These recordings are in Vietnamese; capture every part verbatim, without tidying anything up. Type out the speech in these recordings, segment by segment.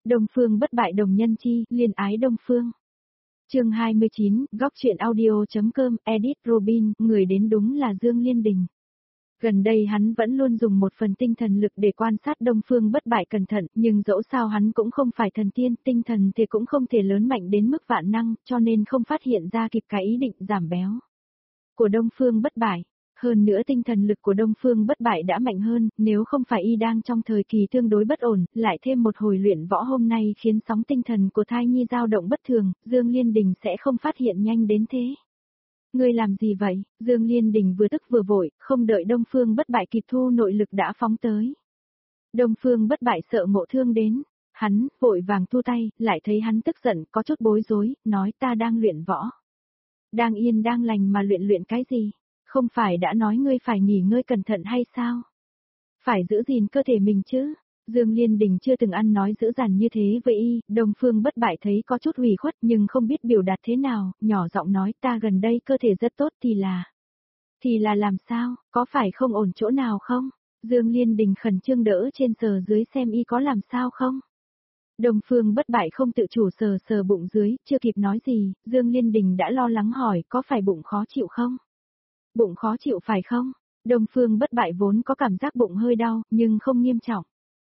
Đông Phương bất bại đồng nhân chi, liên ái Đông Phương. Chương hai mươi chín, góc truyện audio.com, edit Robin, người đến đúng là Dương Liên Đình. Gần đây hắn vẫn luôn dùng một phần tinh thần lực để quan sát Đông Phương bất bại cẩn thận, nhưng dẫu sao hắn cũng không phải thần tiên, tinh thần thì cũng không thể lớn mạnh đến mức vạn năng, cho nên không phát hiện ra kịp cái ý định giảm béo của Đông Phương bất bại. Hơn nữa tinh thần lực của Đông Phương bất bại đã mạnh hơn, nếu không phải y đang trong thời kỳ tương đối bất ổn, lại thêm một hồi luyện võ hôm nay khiến sóng tinh thần của thai nhi dao động bất thường, Dương Liên Đình sẽ không phát hiện nhanh đến thế. Ngươi làm gì vậy? Dương Liên Đình vừa tức vừa vội, không đợi Đông Phương bất bại kịp thu nội lực đã phóng tới. Đông Phương bất bại sợ ngộ thương đến, hắn, vội vàng thu tay, lại thấy hắn tức giận, có chút bối rối, nói ta đang luyện võ. Đang yên đang lành mà luyện luyện cái gì? Không phải đã nói ngươi phải nghỉ ngơi cẩn thận hay sao? Phải giữ gìn cơ thể mình chứ? Dương Liên Đình chưa từng ăn nói dữ dằn như thế với y, Đông Phương bất bại thấy có chút ủy khuất nhưng không biết biểu đạt thế nào, nhỏ giọng nói ta gần đây cơ thể rất tốt thì là... Thì là làm sao, có phải không ổn chỗ nào không? Dương Liên Đình khẩn trương đỡ trên sờ dưới xem y có làm sao không? Đông Phương bất bại không tự chủ sờ sờ bụng dưới, chưa kịp nói gì, Dương Liên Đình đã lo lắng hỏi có phải bụng khó chịu không? Bụng khó chịu phải không? Đông Phương bất bại vốn có cảm giác bụng hơi đau, nhưng không nghiêm trọng.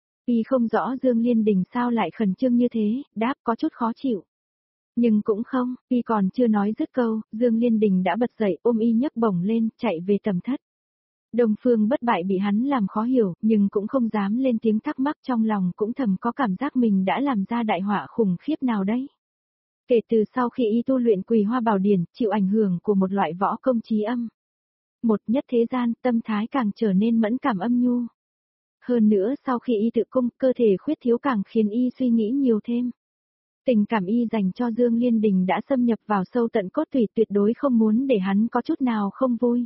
Y không rõ Dương Liên Đình sao lại khẩn trương như thế, đáp có chút khó chịu. Nhưng cũng không, y còn chưa nói dứt câu, Dương Liên Đình đã bật dậy ôm y nhấc bổng lên, chạy về tầm thất. Đông Phương bất bại bị hắn làm khó hiểu, nhưng cũng không dám lên tiếng thắc mắc, trong lòng cũng thầm có cảm giác mình đã làm ra đại họa khủng khiếp nào đấy. Kể từ sau khi y tu luyện Quỳ Hoa Bảo Điển, chịu ảnh hưởng của một loại võ công trí âm. Một nhất thế gian, tâm thái càng trở nên mẫn cảm âm nhu. Hơn nữa sau khi y tự cung, cơ thể khuyết thiếu càng khiến y suy nghĩ nhiều thêm. Tình cảm y dành cho Dương Liên Đình đã xâm nhập vào sâu tận cốt tủy, tuyệt đối không muốn để hắn có chút nào không vui.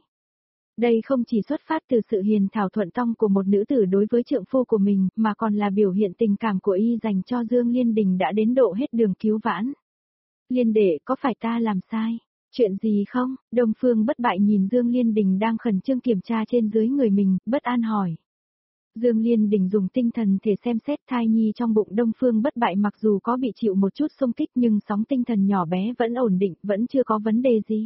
Đây không chỉ xuất phát từ sự hiền thảo thuận tong của một nữ tử đối với trượng phu của mình, mà còn là biểu hiện tình cảm của y dành cho Dương Liên Đình đã đến độ hết đường cứu vãn. Liên đệ, có phải ta làm sai? Chuyện gì không? Đông Phương bất bại nhìn Dương Liên Đình đang khẩn trương kiểm tra trên dưới người mình, bất an hỏi. Dương Liên Đình dùng tinh thần thể xem xét thai nhi trong bụng Đông Phương bất bại, mặc dù có bị chịu một chút xung kích nhưng sóng tinh thần nhỏ bé vẫn ổn định, vẫn chưa có vấn đề gì.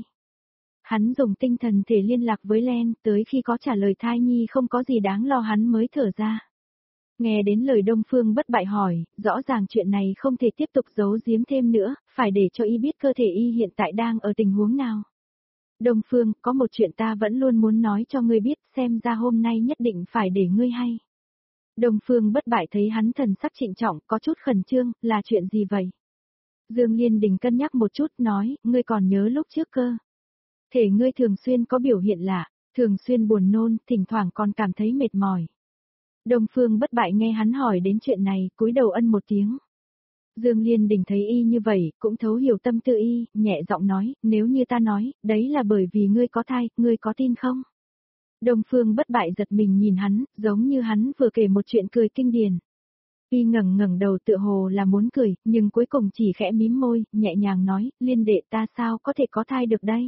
Hắn dùng tinh thần thể liên lạc với Len, tới khi có trả lời thai nhi không có gì đáng lo hắn mới thở ra. Nghe đến lời Đông Phương bất bại hỏi, rõ ràng chuyện này không thể tiếp tục giấu giếm thêm nữa, phải để cho y biết cơ thể y hiện tại đang ở tình huống nào. Đông Phương, có một chuyện ta vẫn luôn muốn nói cho ngươi biết, xem ra hôm nay nhất định phải để ngươi hay. Đông Phương bất bại thấy hắn thần sắc trịnh trọng, có chút khẩn trương, là chuyện gì vậy? Dương Liên Đình cân nhắc một chút, nói, ngươi còn nhớ lúc trước cơ. Thể ngươi thường xuyên có biểu hiện lạ, thường xuyên buồn nôn, thỉnh thoảng còn cảm thấy mệt mỏi. Đông Phương bất bại nghe hắn hỏi đến chuyện này, cúi đầu ân một tiếng. Dương Liên Đình thấy y như vậy, cũng thấu hiểu tâm tư y, nhẹ giọng nói, nếu như ta nói, đấy là bởi vì ngươi có thai, ngươi có tin không? Đông Phương bất bại giật mình nhìn hắn, giống như hắn vừa kể một chuyện cười kinh điển. Y ngẩng ngẩng đầu tựa hồ là muốn cười, nhưng cuối cùng chỉ khẽ mím môi, nhẹ nhàng nói, Liên đệ ta sao có thể có thai được đây?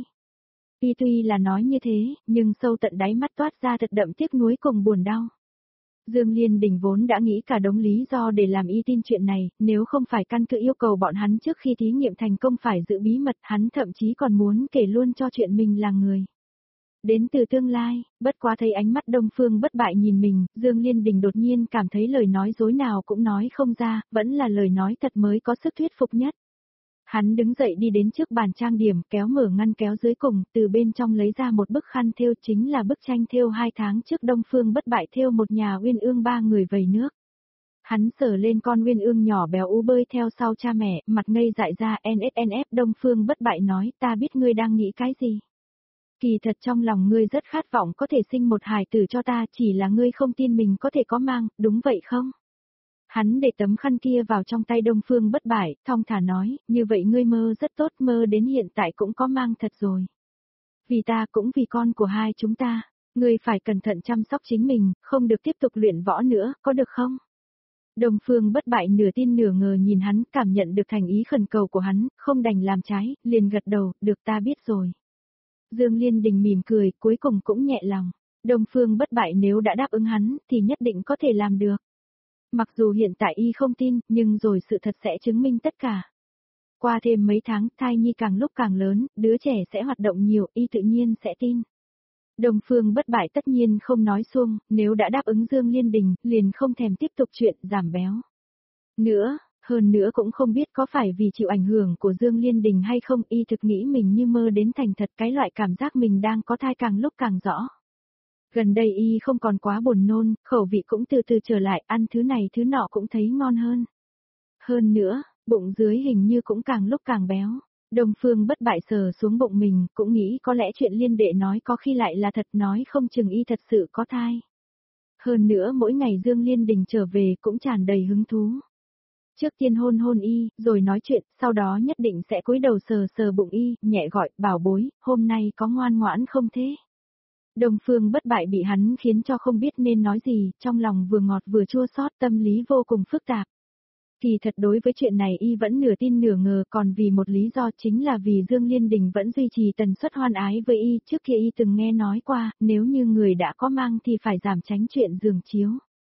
Y tuy là nói như thế, nhưng sâu tận đáy mắt toát ra thật đậm tiếc nuối cùng buồn đau. Dương Liên Đình vốn đã nghĩ cả đống lý do để làm y tin chuyện này, nếu không phải căn cứ yêu cầu bọn hắn trước khi thí nghiệm thành công phải giữ bí mật, hắn thậm chí còn muốn kể luôn cho chuyện mình là người đến từ tương lai, bất quá thấy ánh mắt Đông Phương bất bại nhìn mình, Dương Liên Đình đột nhiên cảm thấy lời nói dối nào cũng nói không ra, vẫn là lời nói thật mới có sức thuyết phục nhất. Hắn đứng dậy đi đến trước bàn trang điểm, kéo mở ngăn kéo dưới cùng, từ bên trong lấy ra một bức khăn thêu, chính là bức tranh thêu hai tháng trước Đông Phương bất bại thêu một nhà uyên ương ba người vầy nước. Hắn sờ lên con uyên ương nhỏ béo ú bơi theo sau cha mẹ, mặt ngây dại ra. en ét en ép Đông Phương bất bại nói, ta biết ngươi đang nghĩ cái gì. Kỳ thật trong lòng ngươi rất khát vọng có thể sinh một hài tử cho ta, chỉ là ngươi không tin mình có thể có mang, đúng vậy không? Hắn để tấm khăn kia vào trong tay Đông Phương bất bại, thong thả nói, như vậy ngươi mơ rất tốt, mơ đến hiện tại cũng có mang thật rồi. Vì ta cũng vì con của hai chúng ta, ngươi phải cẩn thận chăm sóc chính mình, không được tiếp tục luyện võ nữa, có được không? Đông Phương bất bại nửa tin nửa ngờ nhìn hắn, cảm nhận được thành ý khẩn cầu của hắn, không đành làm trái, liền gật đầu, được ta biết rồi. Dương Liên Đình mỉm cười, cuối cùng cũng nhẹ lòng. Đông Phương bất bại nếu đã đáp ứng hắn, thì nhất định có thể làm được. Mặc dù hiện tại y không tin, nhưng rồi sự thật sẽ chứng minh tất cả. Qua thêm mấy tháng, thai nhi càng lúc càng lớn, đứa trẻ sẽ hoạt động nhiều, y tự nhiên sẽ tin. Đông Phương Bất Bại tất nhiên không nói xuông, nếu đã đáp ứng Dương Liên Đình, liền không thèm tiếp tục chuyện giảm béo. Nữa, hơn nữa cũng không biết có phải vì chịu ảnh hưởng của Dương Liên Đình hay không, y thực nghĩ mình như mơ đến thành thật, cái loại cảm giác mình đang có thai càng lúc càng rõ. Gần đây y không còn quá buồn nôn, khẩu vị cũng từ từ trở lại, ăn thứ này thứ nọ cũng thấy ngon hơn. Hơn nữa, bụng dưới hình như cũng càng lúc càng béo. Đông Phương Bất Bại sờ xuống bụng mình, cũng nghĩ có lẽ chuyện Liên đệ nói có khi lại là thật, nói không chừng y thật sự có thai. Hơn nữa mỗi ngày Dương Liên Đình trở về cũng tràn đầy hứng thú. Trước tiên hôn hôn y, rồi nói chuyện, sau đó nhất định sẽ cúi đầu sờ sờ bụng y, nhẹ gọi, bảo bối, hôm nay có ngoan ngoãn không thế? Đông Phương Bất Bại bị hắn khiến cho không biết nên nói gì, trong lòng vừa ngọt vừa chua xót, tâm lý vô cùng phức tạp. Kỳ thật đối với chuyện này y vẫn nửa tin nửa ngờ, còn vì một lý do chính là vì Dương Liên Đình vẫn duy trì tần suất hoan ái với y, trước kia y từng nghe nói qua, nếu như người đã có mang thì phải giảm tránh chuyện giường chiếu.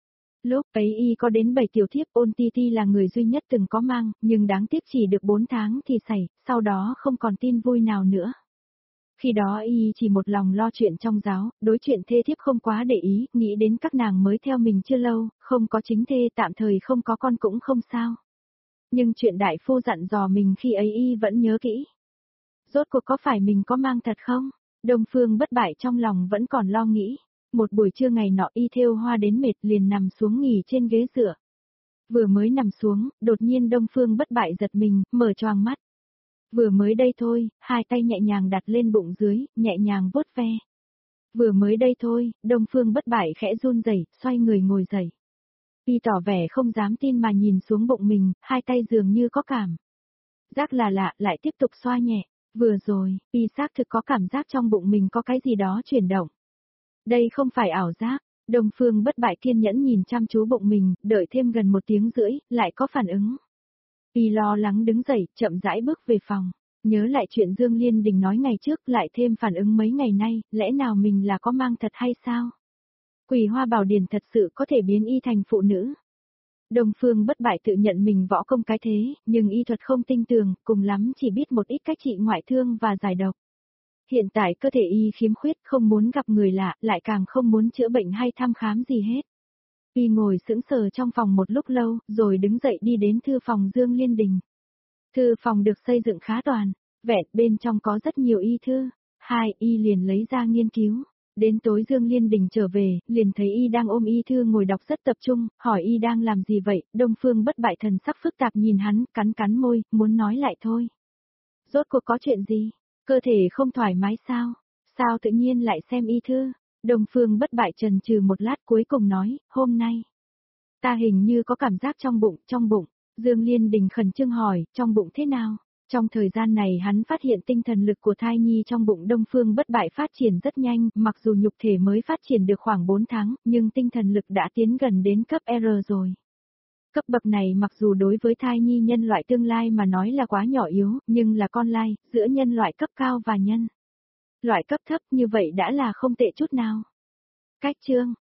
Lúc ấy y có đến bảy tiểu thiếp, Ôn Ti Ti là người duy nhất từng có mang, nhưng đáng tiếc chỉ được bốn tháng thì xảy, sau đó không còn tin vui nào nữa. Khi đó y chỉ một lòng lo chuyện trong giáo, đối chuyện thê thiếp không quá để ý, nghĩ đến các nàng mới theo mình chưa lâu, không có chính thê tạm thời không có con cũng không sao. Nhưng chuyện đại phu dặn dò mình khi ấy y vẫn nhớ kỹ. Rốt cuộc có phải mình có mang thật không? Đông Phương Bất Bại trong lòng vẫn còn lo nghĩ. Một buổi trưa ngày nọ y thêu hoa đến mệt liền nằm xuống nghỉ trên ghế dựa. Vừa mới nằm xuống, đột nhiên Đông Phương Bất Bại giật mình, mở choàng mắt. Vừa mới đây thôi, hai tay nhẹ nhàng đặt lên bụng dưới, nhẹ nhàng vuốt ve. Vừa mới đây thôi, Đông Phương Bất Bại khẽ run rẩy, xoay người ngồi dậy. Y tỏ vẻ không dám tin mà nhìn xuống bụng mình, hai tay dường như có cảm giác là lạ, lại tiếp tục xoa nhẹ. Vừa rồi, y xác thực có cảm giác trong bụng mình có cái gì đó chuyển động. Đây không phải ảo giác. Đông Phương Bất Bại kiên nhẫn nhìn chăm chú bụng mình, đợi thêm gần một tiếng rưỡi, lại có phản ứng. Y lo lắng đứng dậy, chậm rãi bước về phòng. Nhớ lại chuyện Dương Liên Đình nói ngày trước, lại thêm phản ứng mấy ngày nay, lẽ nào mình là có mang thật hay sao? Quỳ Hoa Bảo Điển thật sự có thể biến y thành phụ nữ. Đông Phương Bất Bại tự nhận mình võ công cái thế, nhưng y thuật không tinh tường, cùng lắm chỉ biết một ít cách trị ngoại thương và giải độc. Hiện tại cơ thể y khiếm khuyết, không muốn gặp người lạ, lại càng không muốn chữa bệnh hay thăm khám gì hết. Y ngồi sững sờ trong phòng một lúc lâu, rồi đứng dậy đi đến thư phòng Dương Liên Đình. Thư phòng được xây dựng khá toàn, vẹn bên trong có rất nhiều y thư. Hai, y liền lấy ra nghiên cứu. Đến tối Dương Liên Đình trở về, liền thấy y đang ôm y thư ngồi đọc rất tập trung, hỏi y đang làm gì vậy, Đông Phương Bất Bại thần sắc phức tạp nhìn hắn, cắn cắn môi, muốn nói lại thôi. Rốt cuộc có chuyện gì? Cơ thể không thoải mái sao? Sao tự nhiên lại xem y thư? Đông Phương Bất Bại trần trừ một lát cuối cùng nói, hôm nay. Ta hình như có cảm giác trong bụng, trong bụng. Dương Liên Đình khẩn trương hỏi, trong bụng thế nào? Trong thời gian này hắn phát hiện tinh thần lực của thai nhi trong bụng Đông Phương Bất Bại phát triển rất nhanh, mặc dù nhục thể mới phát triển được khoảng bốn tháng, nhưng tinh thần lực đã tiến gần đến cấp R rồi. Cấp bậc này mặc dù đối với thai nhi nhân loại tương lai mà nói là quá nhỏ yếu, nhưng là con lai, giữa nhân loại cấp cao và nhân loại cấp thấp như vậy đã là không tệ chút nào. Cách chương